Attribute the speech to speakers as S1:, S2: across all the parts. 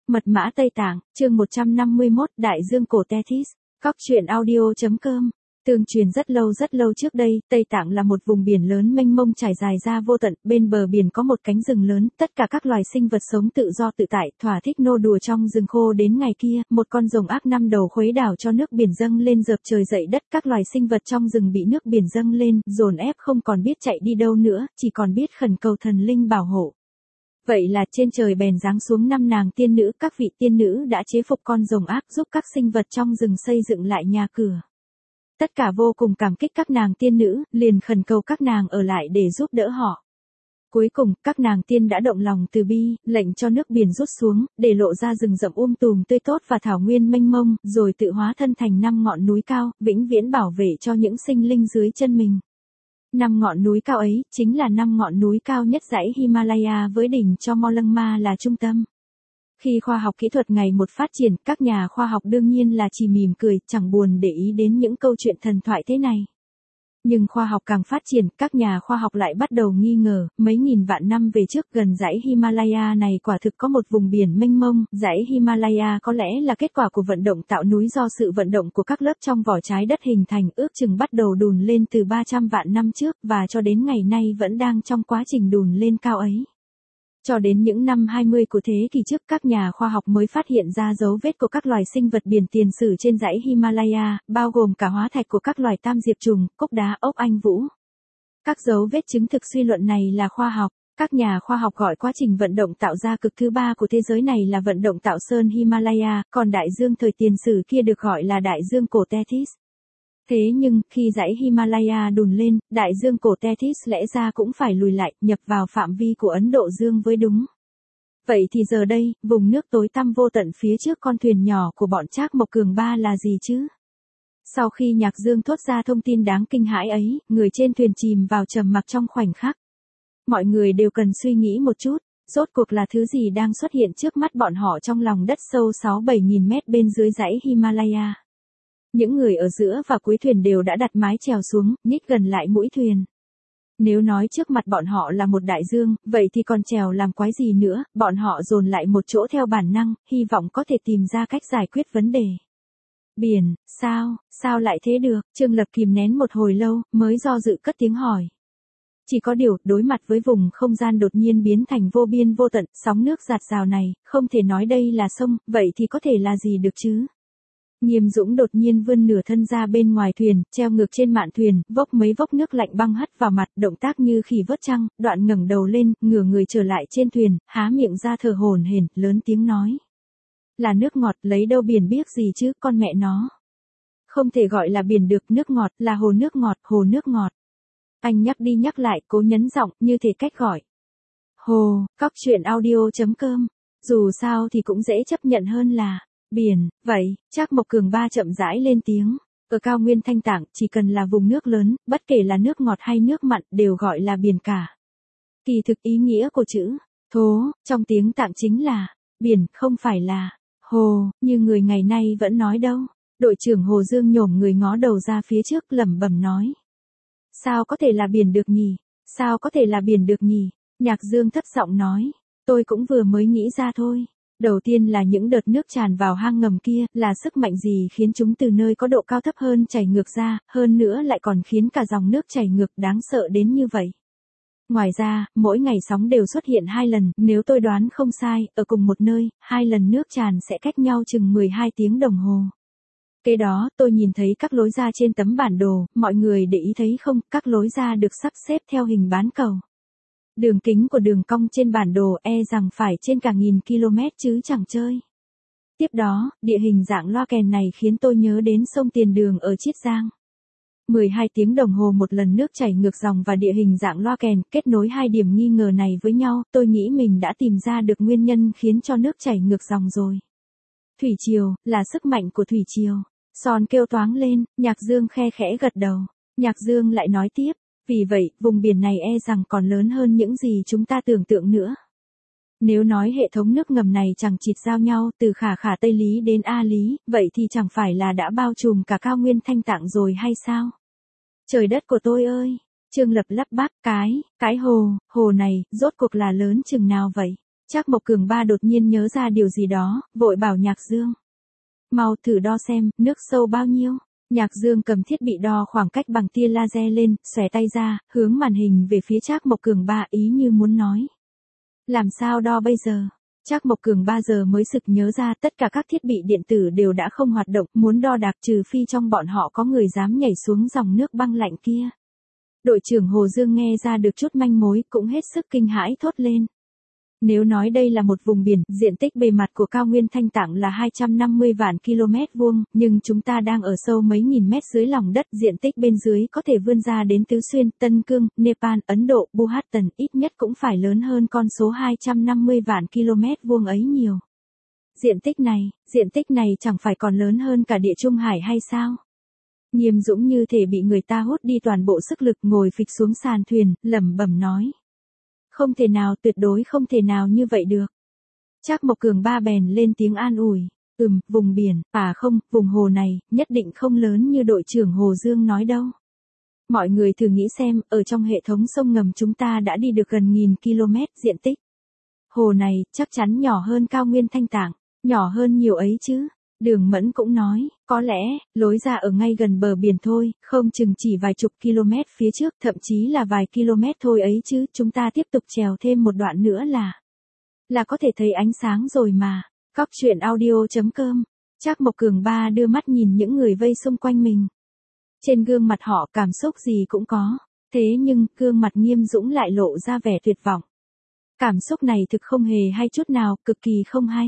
S1: Mật mã Tây Tạng, chương 151, Đại Dương cổ Tethys. Cóc truyện audio.com. Tương truyền rất lâu trước đây, Tây Tạng là một vùng biển lớn mênh mông trải dài ra vô tận, bên bờ biển có một cánh rừng lớn, tất cả các loài sinh vật sống tự do tự tại, thỏa thích nô đùa trong rừng khô. Đến ngày kia, một con rồng ác năm đầu khuấy đảo cho nước biển dâng lên dợp trời dậy đất, các loài sinh vật trong rừng bị nước biển dâng lên, dồn ép không còn biết chạy đi đâu nữa, chỉ còn biết khẩn cầu thần linh bảo hộ. Vậy là trên trời bèn giáng xuống 5 nàng tiên nữ, các vị tiên nữ đã chế phục con rồng ác, giúp các sinh vật trong rừng xây dựng lại nhà cửa. Tất cả vô cùng cảm kích các nàng tiên nữ, liền khẩn cầu các nàng ở lại để giúp đỡ họ. Cuối cùng, các nàng tiên đã động lòng từ bi, lệnh cho nước biển rút xuống, để lộ ra rừng rậm tùm tươi tốt và thảo nguyên mênh mông, rồi tự hóa thân thành 5 ngọn núi cao, vĩnh viễn bảo vệ cho những sinh linh dưới chân mình. 5 ngọn núi cao ấy, chính là 5 ngọn núi cao nhất dãy Himalaya với đỉnh Chomolungma là trung tâm. Khi khoa học kỹ thuật ngày một phát triển, các nhà khoa học đương nhiên là chỉ mỉm cười, chẳng buồn để ý đến những câu chuyện thần thoại thế này. Nhưng khoa học càng phát triển, các nhà khoa học lại bắt đầu nghi ngờ, mấy nghìn vạn năm về trước gần dãy Himalaya này quả thực có một vùng biển mênh mông, dãy Himalaya có lẽ là kết quả của vận động tạo núi do sự vận động của các lớp trong vỏ trái đất hình thành, ước chừng bắt đầu đùn lên từ 300 vạn năm trước, và cho đến ngày nay vẫn đang trong quá trình đùn lên cao ấy. Cho đến những năm 20 của thế kỷ trước, các nhà khoa học mới phát hiện ra dấu vết của các loài sinh vật biển tiền sử trên dãy Himalaya, bao gồm cả hóa thạch của các loài tam diệp trùng, cốc đá, ốc anh vũ. Các dấu vết chứng thực suy luận này là khoa học. Các nhà khoa học gọi quá trình vận động tạo ra cực thứ ba của thế giới này là vận động tạo sơn Himalaya, còn đại dương thời tiền sử kia được gọi là đại dương cổ Tethys. Thế nhưng, khi dãy Himalaya đùn lên, đại dương cổ Tethys lẽ ra cũng phải lùi lại, nhập vào phạm vi của Ấn Độ Dương với đúng. Vậy thì giờ đây, vùng nước tối tăm vô tận phía trước con thuyền nhỏ của bọn Trác Mộc Cường Ba là gì chứ? Sau khi Nhạc Dương thốt ra thông tin đáng kinh hãi ấy, người trên thuyền chìm vào trầm mặc trong khoảnh khắc. Mọi người đều cần suy nghĩ một chút, rốt cuộc là thứ gì đang xuất hiện trước mắt bọn họ trong lòng đất sâu 6-7 nghìn mét bên dưới dãy Himalaya. Những người ở giữa và cuối thuyền đều đã đặt mái chèo xuống, nhích gần lại mũi thuyền. Nếu nói trước mặt bọn họ là một đại dương, vậy thì còn chèo làm quái gì nữa, bọn họ dồn lại một chỗ theo bản năng, hy vọng có thể tìm ra cách giải quyết vấn đề. Biển, sao lại thế được? Trương Lập kìm nén một hồi lâu, mới do dự cất tiếng hỏi. Chỉ có điều, đối mặt với vùng không gian đột nhiên biến thành vô biên vô tận, sóng nước dạt dào này, không thể nói đây là sông, vậy thì có thể là gì được chứ? Nghiêm Dũng đột nhiên vươn nửa thân ra bên ngoài thuyền, treo ngược trên mạn thuyền, vốc mấy vốc nước lạnh băng hắt vào mặt, động tác như khỉ vớt trăng, đoạn ngẩng đầu lên, ngửa người trở lại trên thuyền, há miệng ra thở hổn hển, lớn tiếng nói. Là nước ngọt, lấy đâu biển biếc gì chứ, con mẹ nó. Không thể gọi là biển được, nước ngọt, là hồ nước ngọt. Anh nhắc đi nhắc lại, cố nhấn giọng, như thể cách gọi. Hồ, cóc truyện audio.com. Dù sao thì cũng dễ chấp nhận hơn là biển. Vậy, Trác Mộc Cường Ba chậm rãi lên tiếng. Ở cao nguyên Thanh Tạng, chỉ cần là vùng nước lớn, bất kể là nước ngọt hay nước mặn, đều gọi là biển cả. Kỳ thực ý nghĩa của chữ thố, trong tiếng Tạng chính là biển, không phải là hồ, như người ngày nay vẫn nói đâu. Đội trưởng Hồ Dương nhổm người ngó đầu ra phía trước, lẩm bẩm nói. Sao có thể là biển được nhỉ? Sao có thể là biển được nhỉ? Nhạc Dương thấp giọng nói. Tôi cũng vừa mới nghĩ ra thôi. Đầu tiên là những đợt nước tràn vào hang ngầm kia, là sức mạnh gì khiến chúng từ nơi có độ cao thấp hơn chảy ngược ra, hơn nữa lại còn khiến cả dòng nước chảy ngược đáng sợ đến như vậy. Ngoài ra, mỗi ngày sóng đều xuất hiện 2 lần, nếu tôi đoán không sai, ở cùng một nơi, 2 lần nước tràn sẽ cách nhau chừng 12 tiếng đồng hồ. Kế đó, tôi nhìn thấy các lối ra trên tấm bản đồ, mọi người để ý thấy không, các lối ra được sắp xếp theo hình bán cầu. Đường kính của đường cong trên bản đồ rằng phải trên cả 1000 km chứ chẳng chơi. Tiếp đó, địa hình dạng loa kèn này khiến tôi nhớ đến sông Tiền Đường ở Chiết Giang. 12 tiếng đồng hồ một lần nước chảy ngược dòng và địa hình dạng loa kèn, kết nối hai điểm nghi ngờ này với nhau, tôi nghĩ mình đã tìm ra được nguyên nhân khiến cho nước chảy ngược dòng rồi. Thủy triều, là sức mạnh của thủy triều. Son kêu toáng lên, Nhạc Dương khe khẽ gật đầu. Nhạc Dương lại nói tiếp. Vì vậy, vùng biển này rằng còn lớn hơn những gì chúng ta tưởng tượng nữa. Nếu nói hệ thống nước ngầm này chẳng chịt giao nhau từ Khả Khả Tây Lý đến A Lý, vậy thì chẳng phải là đã bao trùm cả cao nguyên Thanh Tạng rồi hay sao? Trời đất của tôi ơi! Trương Lập lắp bắp, cái hồ này, rốt cuộc là lớn chừng nào vậy? Trác Mộc Cường Ba đột nhiên nhớ ra điều gì đó, vội bảo Nhạc Dương. Mau thử đo xem, nước sâu bao nhiêu. Nhạc Dương cầm thiết bị đo khoảng cách bằng tia laser lên, xòe tay ra, hướng màn hình về phía Trác Mộc Cường Ba ý như muốn nói. Làm sao đo bây giờ? Trác Mộc Cường 3 giờ mới sực nhớ ra tất cả các thiết bị điện tử đều đã không hoạt động, muốn đo đạc trừ phi trong bọn họ có người dám nhảy xuống dòng nước băng lạnh kia. Đội trưởng Hồ Dương nghe ra được chút manh mối cũng hết sức kinh hãi thốt lên. Nếu nói đây là một vùng biển, diện tích bề mặt của cao nguyên Thanh Tạng là 250 vạn km vuông, nhưng chúng ta đang ở sâu mấy nghìn mét dưới lòng đất, diện tích bên dưới có thể vươn ra đến Tứ Xuyên, Tân Cương, Nepal, Ấn Độ, Bhutan, ít nhất cũng phải lớn hơn con số 250 vạn km vuông ấy nhiều. Diện tích này chẳng phải còn lớn hơn cả Địa Trung Hải hay sao? Nghiêm Dũng như thể bị người ta hút đi toàn bộ sức lực, ngồi phịch xuống sàn thuyền, lẩm bẩm nói. Không thể nào, tuyệt đối không thể nào như vậy được. Trác Mộc Cường Ba bèn lên tiếng an ủi. Vùng biển, không, vùng hồ này, nhất định không lớn như đội trưởng Hồ Dương nói đâu. Mọi người thử nghĩ xem, ở trong hệ thống sông ngầm chúng ta đã đi được gần 1000 km diện tích. Hồ này, chắc chắn nhỏ hơn cao nguyên Thanh Tạng, nhỏ hơn nhiều ấy chứ. Đường Mẫn cũng nói, có lẽ, lối ra ở ngay gần bờ biển thôi, không chừng chỉ vài chục km phía trước, thậm chí là vài km thôi ấy chứ, chúng ta tiếp tục trèo thêm một đoạn nữa là có thể thấy ánh sáng rồi mà. Cóc truyện audio.com. Trác Mộc Cường Ba đưa mắt nhìn những người vây xung quanh mình. Trên gương mặt họ cảm xúc gì cũng có, thế nhưng gương mặt Nghiêm Dũng lại lộ ra vẻ tuyệt vọng. Cảm xúc này thực không hề hay chút nào, cực kỳ không hay.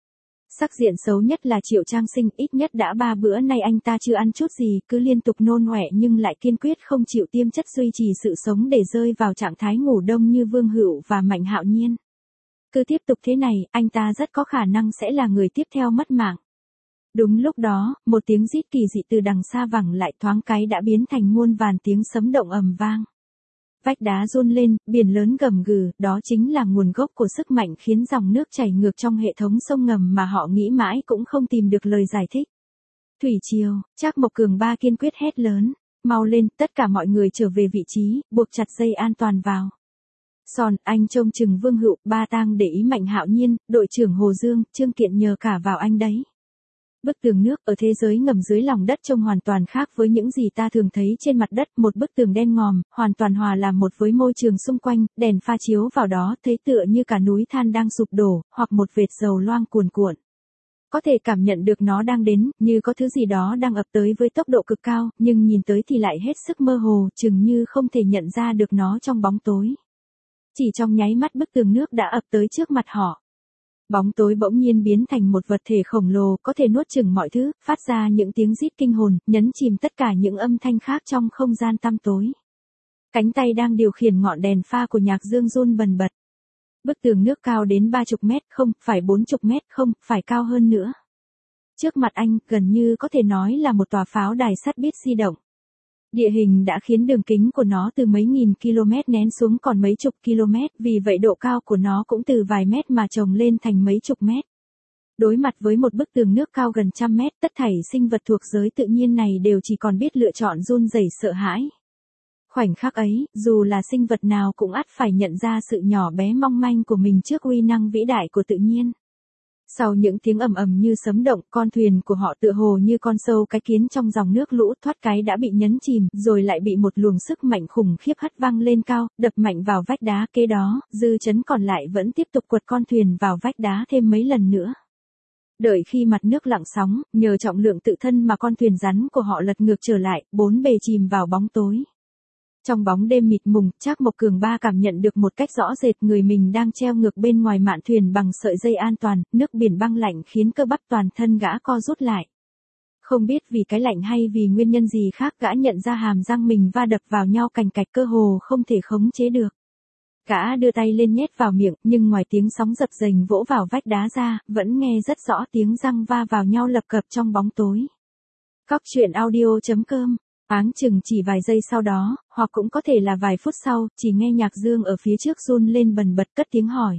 S1: Sắc diện xấu nhất là Triệu Trang Sinh, ít nhất đã 3 bữa nay anh ta chưa ăn chút gì, cứ liên tục nôn ọe nhưng lại kiên quyết không chịu tiêm chất duy trì sự sống để rơi vào trạng thái ngủ đông như Vương Hữu và Mạnh Hạo Nhiên. Cứ tiếp tục thế này, anh ta rất có khả năng sẽ là người tiếp theo mất mạng. Đúng lúc đó, một tiếng rít kỳ dị từ đằng xa vẳng lại, thoáng cái đã biến thành muôn vàn tiếng sấm động ầm vang. Vách đá run lên, biển lớn gầm gừ, đó chính là nguồn gốc của sức mạnh khiến dòng nước chảy ngược trong hệ thống sông ngầm mà họ nghĩ mãi cũng không tìm được lời giải thích. Thủy triều, Trác Mộc Cường Ba kiên quyết hét lớn, mau lên, tất cả mọi người trở về vị trí, buộc chặt dây an toàn vào. Sòn, anh trông chừng Vương Hữu, Ba Tang để ý Mạnh Hạo Nhiên, đội trưởng Hồ Dương, Trương Kiện nhờ cả vào anh đấy. Bức tường nước ở thế giới ngầm dưới lòng đất trông hoàn toàn khác với những gì ta thường thấy trên mặt đất, một bức tường đen ngòm, hoàn toàn hòa làm một với môi trường xung quanh, đèn pha chiếu vào đó thấy tựa như cả núi than đang sụp đổ, hoặc một vệt dầu loang cuồn cuộn. Có thể cảm nhận được nó đang đến, như có thứ gì đó đang ập tới với tốc độ cực cao, nhưng nhìn tới thì lại hết sức mơ hồ, chừng như không thể nhận ra được nó trong bóng tối. Chỉ trong nháy mắt bức tường nước đã ập tới trước mặt họ. Bóng tối bỗng nhiên biến thành một vật thể khổng lồ có thể nuốt chửng mọi thứ, phát ra những tiếng rít kinh hồn, nhấn chìm tất cả những âm thanh khác trong không gian tăm tối. Cánh tay đang điều khiển ngọn đèn pha của Nhạc Dương run bần bật. Bức tường nước cao đến 30 mét, không, phải 40 mét, không, phải cao hơn nữa. Trước mặt anh, gần như có thể nói là một tòa pháo đài sắt biết di động. Địa hình đã khiến đường kính của nó từ mấy nghìn km nén xuống còn mấy chục km, vì vậy độ cao của nó cũng từ vài mét mà chồng lên thành mấy chục mét. Đối mặt với một bức tường nước cao gần 100 mét, tất thảy sinh vật thuộc giới tự nhiên này đều chỉ còn biết lựa chọn run rẩy sợ hãi. Khoảnh khắc ấy, dù là sinh vật nào cũng ắt phải nhận ra sự nhỏ bé mong manh của mình trước uy năng vĩ đại của tự nhiên. Sau những tiếng ầm ầm như sấm động, con thuyền của họ tựa hồ như con sâu cái kiến trong dòng nước lũ, thoát cái đã bị nhấn chìm, rồi lại bị một luồng sức mạnh khủng khiếp hất văng lên cao, đập mạnh vào vách đá, kế đó, dư chấn còn lại vẫn tiếp tục quật con thuyền vào vách đá thêm mấy lần nữa. Đợi khi mặt nước lặng sóng, nhờ trọng lượng tự thân mà con thuyền rắn của họ lật ngược trở lại, bốn bề chìm vào bóng tối. Trong bóng đêm mịt mùng, Trác Mộc Cường Ba cảm nhận được một cách rõ rệt người mình đang treo ngược bên ngoài mạn thuyền bằng sợi dây an toàn, nước biển băng lạnh khiến cơ bắp toàn thân gã co rút lại. Không biết vì cái lạnh hay vì nguyên nhân gì khác, gã nhận ra hàm răng mình va đập vào nhau cành cạch cơ hồ không thể khống chế được. Gã đưa tay lên nhét vào miệng, nhưng ngoài tiếng sóng dập dềnh vỗ vào vách đá ra, vẫn nghe rất rõ tiếng răng va vào nhau lập cập trong bóng tối. Cóc truyện audio.com. Áng chừng chỉ vài giây sau đó, hoặc cũng có thể là vài phút sau, chỉ nghe Nhạc Dương ở phía trước run lên bần bật cất tiếng hỏi.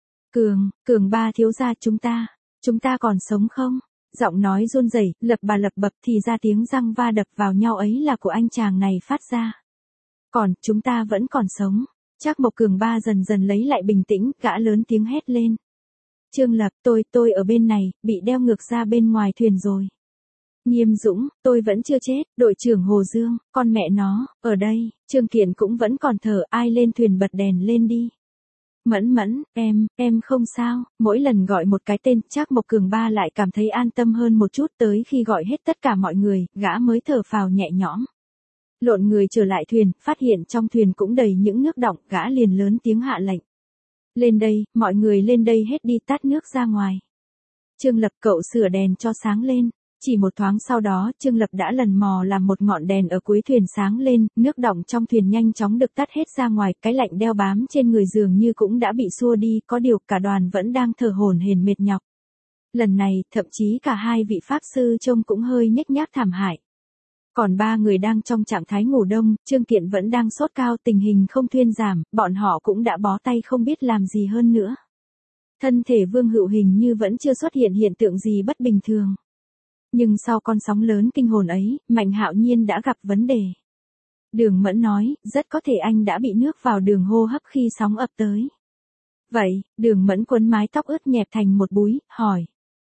S1: Cường Ba thiếu gia, chúng ta còn sống không? Giọng nói run rẩy, lập bập thì ra tiếng răng va đập vào nhau ấy là của anh chàng này phát ra. Chúng ta vẫn còn sống. Trác Mộc Cường Ba dần dần lấy lại bình tĩnh, gã lớn tiếng hét lên. Trương Lập, tôi ở bên này, bị đeo ngược ra bên ngoài thuyền rồi. Nghiêm Dũng, tôi vẫn chưa chết. Đội trưởng Hồ Dương, con mẹ nó, ở đây. Trương Kiện cũng vẫn còn thở, ai lên thuyền bật đèn lên đi. Mẫn Mẫn, em không sao. Mỗi lần gọi một cái tên, Trác Mộc Cường Ba lại cảm thấy an tâm hơn một chút, tới khi gọi hết tất cả mọi người, gã mới thở phào nhẹ nhõm. Lộn người trở lại thuyền, phát hiện trong thuyền cũng đầy những nước đọng, gã liền lớn tiếng hạ lệnh. Lên đây, mọi người lên đây hết đi, tát nước ra ngoài. Trương Lập, cậu sửa đèn cho sáng lên. Chỉ một thoáng sau đó, Trương Lập đã lần mò làm một ngọn đèn ở cuối thuyền sáng lên, nước đọng trong thuyền nhanh chóng được tắt hết ra ngoài, cái lạnh đeo bám trên người dường như cũng đã bị xua đi, có điều cả đoàn vẫn đang thở hổn hển mệt nhọc. Lần này, thậm chí cả hai vị pháp sư trông cũng hơi nhếch nhác thảm hại. Còn ba người đang trong trạng thái ngủ đông, Trương Kiện vẫn đang sốt cao, tình hình không thuyên giảm, bọn họ cũng đã bó tay không biết làm gì hơn nữa. Thân thể Vương Hữu hình như vẫn chưa xuất hiện hiện tượng gì bất bình thường. Nhưng sau con sóng lớn kinh hồn ấy, Mạnh Hạo Nhiên đã gặp vấn đề. Đường Mẫn nói, rất có thể anh đã bị nước vào đường hô hấp khi sóng ập tới. Vậy, Đường Mẫn quấn mái tóc ướt nhẹp thành một búi, hỏi.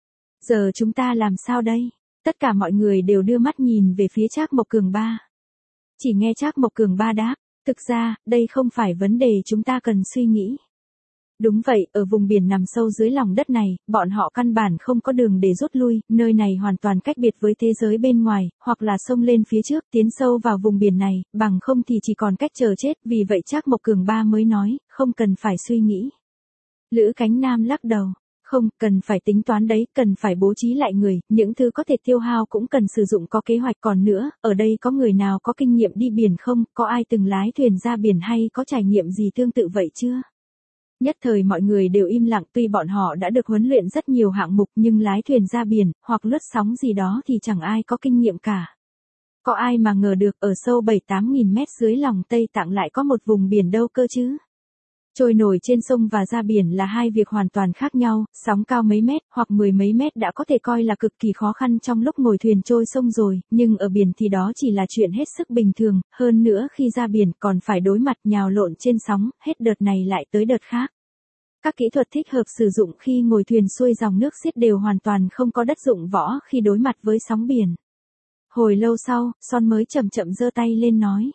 S1: Giờ chúng ta làm sao đây? Tất cả mọi người đều đưa mắt nhìn về phía Trác Mộc Cường Ba. Chỉ nghe Trác Mộc Cường Ba đáp, thực ra, đây không phải vấn đề chúng ta cần suy nghĩ. Đúng vậy, ở vùng biển nằm sâu dưới lòng đất này, bọn họ căn bản không có đường để rút lui, nơi này hoàn toàn cách biệt với thế giới bên ngoài, hoặc là xông lên phía trước, tiến sâu vào vùng biển này, bằng không thì chỉ còn cách chờ chết, vì vậy Trác Mộc Cường Ba mới nói, không cần phải suy nghĩ. Lữ Cánh Nam lắc đầu, không, cần phải tính toán đấy, cần phải bố trí lại người, những thứ có thể tiêu hao cũng cần sử dụng có kế hoạch. Còn nữa, ở đây có người nào có kinh nghiệm đi biển không, có ai từng lái thuyền ra biển hay có trải nghiệm gì tương tự vậy chưa? Nhất thời mọi người đều im lặng, tuy bọn họ đã được huấn luyện rất nhiều hạng mục nhưng lái thuyền ra biển, hoặc lướt sóng gì đó thì chẳng ai có kinh nghiệm cả. Có ai mà ngờ được ở sâu 7-8 nghìn mét dưới lòng Tây Tạng lại có một vùng biển đâu cơ chứ? Trôi nổi trên sông và ra biển là hai việc hoàn toàn khác nhau, sóng cao mấy mét hoặc 10 mấy mét đã có thể coi là cực kỳ khó khăn trong lúc ngồi thuyền trôi sông rồi, nhưng ở biển thì đó chỉ là chuyện hết sức bình thường, hơn nữa khi ra biển còn phải đối mặt nhào lộn trên sóng, hết đợt này lại tới đợt khác. Các kỹ thuật thích hợp sử dụng khi ngồi thuyền xuôi dòng nước xiết đều hoàn toàn không có đất dụng võ khi đối mặt với sóng biển. Hồi lâu sau, Son mới chậm chậm giơ tay lên nói.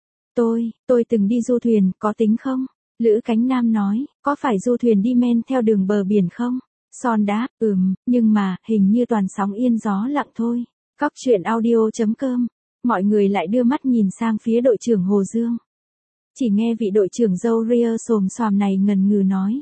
S1: Tôi từng đi du thuyền, có tính không? Lữ Cánh Nam nói, có phải du thuyền đi men theo đường bờ biển không? Son đáp, nhưng mà, hình như toàn sóng yên gió lặng thôi. Cóc truyện audio.com. Mọi người lại đưa mắt nhìn sang phía đội trưởng Hồ Dương. Chỉ nghe vị đội trưởng râu ria xồm xoàm này ngần ngừ nói.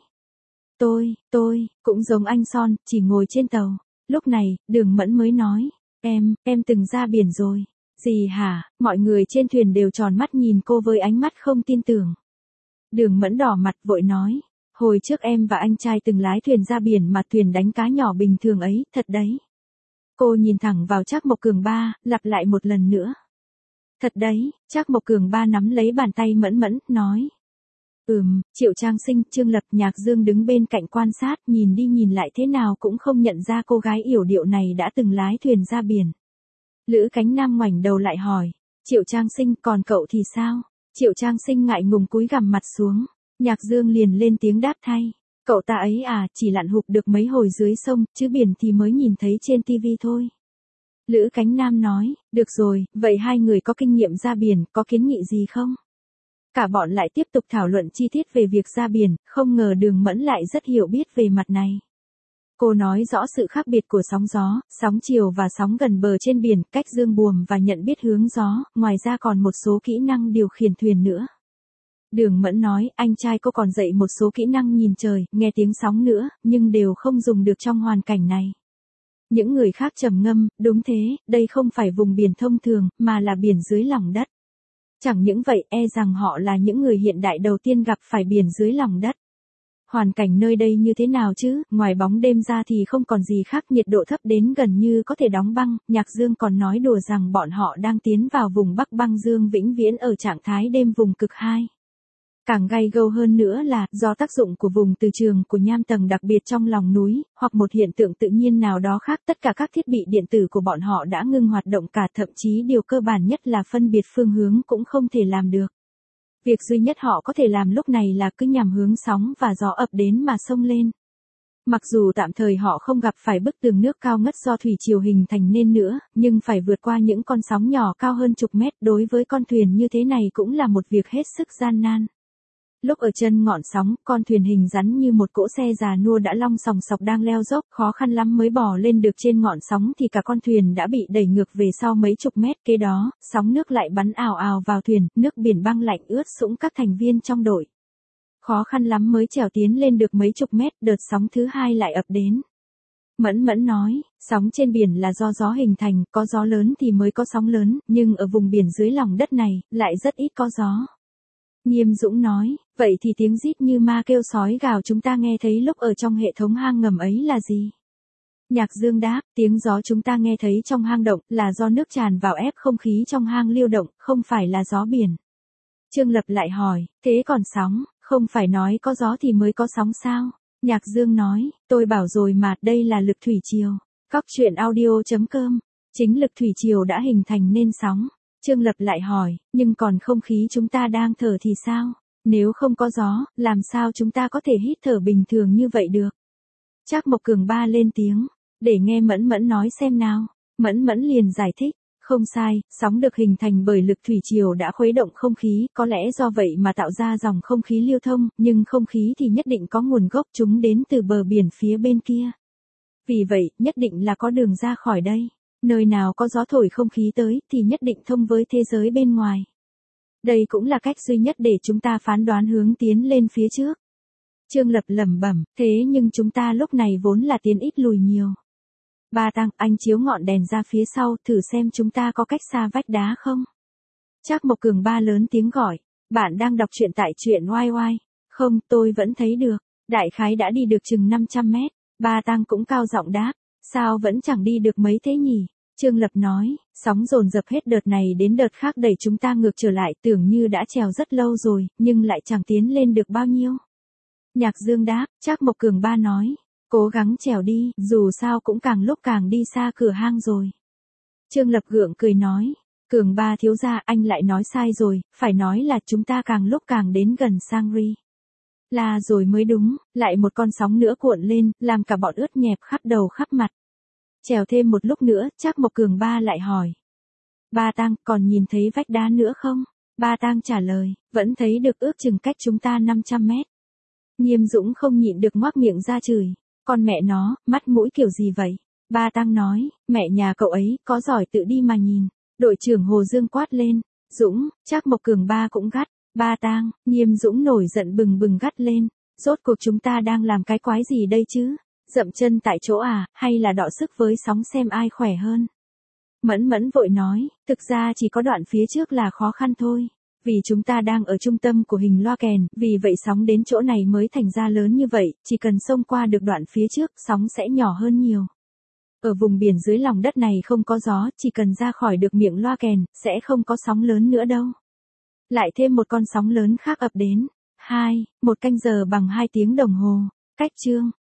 S1: Tôi, cũng giống anh Son, chỉ ngồi trên tàu. Lúc này, Đường Mẫn mới nói, em từng ra biển rồi. Gì hả? Mọi người trên thuyền đều tròn mắt nhìn cô với ánh mắt không tin tưởng. Đường Mẫn đỏ mặt vội nói, hồi trước em và anh trai từng lái thuyền ra biển mà thuyền đánh cá nhỏ bình thường ấy, thật đấy. Cô nhìn thẳng vào Trác Mộc Cường Ba, lặp lại một lần nữa. Thật đấy, Trác Mộc Cường Ba nắm lấy bàn tay Mẫn Mẫn, nói. Triệu Trang Sinh, Trương Lập, Nhạc Dương đứng bên cạnh quan sát, nhìn đi nhìn lại thế nào cũng không nhận ra cô gái yểu điệu này đã từng lái thuyền ra biển. Lữ Cánh Nam ngoảnh đầu lại hỏi, Triệu Trang Sinh, còn cậu thì sao? Triệu Trang Sinh ngại ngùng cúi gằm mặt xuống, Nhạc Dương liền lên tiếng đáp thay, cậu ta ấy à, chỉ lặn hụp được mấy hồi dưới sông, chứ biển thì mới nhìn thấy trên tivi thôi. Lữ Cánh Nam nói, được rồi, vậy hai người có kinh nghiệm ra biển, có kiến nghị gì không? Cả bọn lại tiếp tục thảo luận chi tiết về việc ra biển, không ngờ Đường Mẫn lại rất hiểu biết về mặt này. Cô nói rõ sự khác biệt của sóng gió, sóng chiều và sóng gần bờ trên biển, cách dương buồm và nhận biết hướng gió, ngoài ra còn một số kỹ năng điều khiển thuyền nữa. Đường Mẫn nói, anh trai cô còn dạy một số kỹ năng nhìn trời, nghe tiếng sóng nữa, nhưng đều không dùng được trong hoàn cảnh này. Những người khác trầm ngâm, đúng thế, đây không phải vùng biển thông thường, mà là biển dưới lòng đất. Chẳng những vậy, rằng họ là những người hiện đại đầu tiên gặp phải biển dưới lòng đất. Hoàn cảnh nơi đây như thế nào chứ, ngoài bóng đêm ra thì không còn gì khác, nhiệt độ thấp đến gần như có thể đóng băng, Nhạc Dương còn nói đùa rằng bọn họ đang tiến vào vùng Bắc băng dương vĩnh viễn ở trạng thái đêm vùng cực 2. Càng gay gâu hơn nữa là, do tác dụng của vùng từ trường của nham tầng đặc biệt trong lòng núi, hoặc một hiện tượng tự nhiên nào đó khác, tất cả các thiết bị điện tử của bọn họ đã ngưng hoạt động cả, thậm chí điều cơ bản nhất là phân biệt phương hướng cũng không thể làm được. Việc duy nhất họ có thể làm lúc này là cứ nhằm hướng sóng và gió ập đến mà xông lên. Mặc dù tạm thời họ không gặp phải bức tường nước cao ngất do thủy triều hình thành nên nữa, nhưng phải vượt qua những con sóng nhỏ cao hơn chục mét đối với con thuyền như thế này cũng là một việc hết sức gian nan. Lúc ở chân ngọn sóng, con thuyền hình rắn như một cỗ xe già nua đã long sòng sọc đang leo dốc, khó khăn lắm mới bò lên được trên ngọn sóng thì cả con thuyền đã bị đẩy ngược về sau mấy chục mét. Kế đó, sóng nước lại bắn ào ào vào thuyền, nước biển băng lạnh ướt sũng các thành viên trong đội. Khó khăn lắm mới trèo tiến lên được mấy chục mét, đợt sóng thứ hai lại ập đến. Mẫn Mẫn nói, sóng trên biển là do gió hình thành, có gió lớn thì mới có sóng lớn, nhưng ở vùng biển dưới lòng đất này, lại rất ít có gió. Nghiêm Dũng nói, vậy thì tiếng rít như ma kêu sói gào chúng ta nghe thấy lúc ở trong hệ thống hang ngầm ấy là gì? Nhạc Dương đáp, tiếng gió chúng ta nghe thấy trong hang động là do nước tràn vào ép không khí trong hang lưu động, không phải là gió biển. Trương Lập lại hỏi, thế còn sóng, không phải nói có gió thì mới có sóng sao? Nhạc Dương nói, tôi bảo rồi mà, đây là lực thủy triều. Cóc truyện audio.com, chính lực thủy triều đã hình thành nên sóng. Trương Lập lại hỏi, nhưng còn không khí chúng ta đang thở thì sao? Nếu không có gió, làm sao chúng ta có thể hít thở bình thường như vậy được? Trác Mộc Cường Ba lên tiếng, để nghe Mẫn Mẫn nói xem nào. Mẫn Mẫn liền giải thích, không sai, sóng được hình thành bởi lực thủy triều đã khuấy động không khí, có lẽ do vậy mà tạo ra dòng không khí lưu thông, nhưng không khí thì nhất định có nguồn gốc, chúng đến từ bờ biển phía bên kia. Vì vậy, nhất định là có đường ra khỏi đây. Nơi nào có gió thổi không khí tới thì nhất định thông với thế giới bên ngoài. Đây cũng là cách duy nhất để chúng ta phán đoán hướng tiến lên phía trước. Trương Lập lẩm bẩm, thế nhưng chúng ta lúc này vốn là tiến ít lùi nhiều. Ba Tăng, anh chiếu ngọn đèn ra phía sau, thử xem chúng ta có cách xa vách đá không? Trác Mộc Cường Ba lớn tiếng gọi, bạn đang đọc truyện tại truyện YY. Không, tôi vẫn thấy được, đại khái đã đi được chừng 500 mét. Ba Tăng cũng cao giọng đáp, sao vẫn chẳng đi được mấy thế nhỉ? Trương Lập nói, sóng dồn dập hết đợt này đến đợt khác đẩy chúng ta ngược trở lại, tưởng như đã trèo rất lâu rồi, nhưng lại chẳng tiến lên được bao nhiêu. Nhạc Dương đáp, Trác Mộc Cường Ba nói, cố gắng trèo đi, dù sao cũng càng lúc càng đi xa cửa hang rồi. Trương Lập gượng cười nói, Cường Ba thiếu gia, anh lại nói sai rồi, phải nói là chúng ta càng lúc càng đến gần Sangri. Là rồi mới đúng, lại một con sóng nữa cuộn lên, làm cả bọn ướt nhẹp khắp đầu khắp mặt. Trèo thêm một lúc nữa, Trác Mộc Cường Ba lại hỏi. Ba Tăng, còn nhìn thấy vách đá nữa không? Ba Tăng trả lời, vẫn thấy được, ước chừng cách chúng ta 500 mét. Nghiêm Dũng không nhịn được ngoác miệng ra chửi. Con mẹ nó, mắt mũi kiểu gì vậy? Ba Tăng nói, mẹ nhà cậu ấy, có giỏi tự đi mà nhìn. Đội trưởng Hồ Dương quát lên. Dũng, Trác Mộc Cường Ba cũng gắt. Ba Tăng, Nghiêm Dũng nổi giận bừng bừng gắt lên. Rốt cuộc chúng ta đang làm cái quái gì đây chứ? Dậm chân tại chỗ à, hay là đọ sức với sóng xem ai khỏe hơn? Mẫn Mẫn vội nói, thực ra chỉ có đoạn phía trước là khó khăn thôi. Vì chúng ta đang ở trung tâm của hình loa kèn, vì vậy sóng đến chỗ này mới thành ra lớn như vậy, chỉ cần xông qua được đoạn phía trước, sóng sẽ nhỏ hơn nhiều. Ở vùng biển dưới lòng đất này không có gió, chỉ cần ra khỏi được miệng loa kèn, sẽ không có sóng lớn nữa đâu. Lại thêm một con sóng lớn khác ập đến. 1 canh giờ bằng 2 tiếng đồng hồ. Cách chương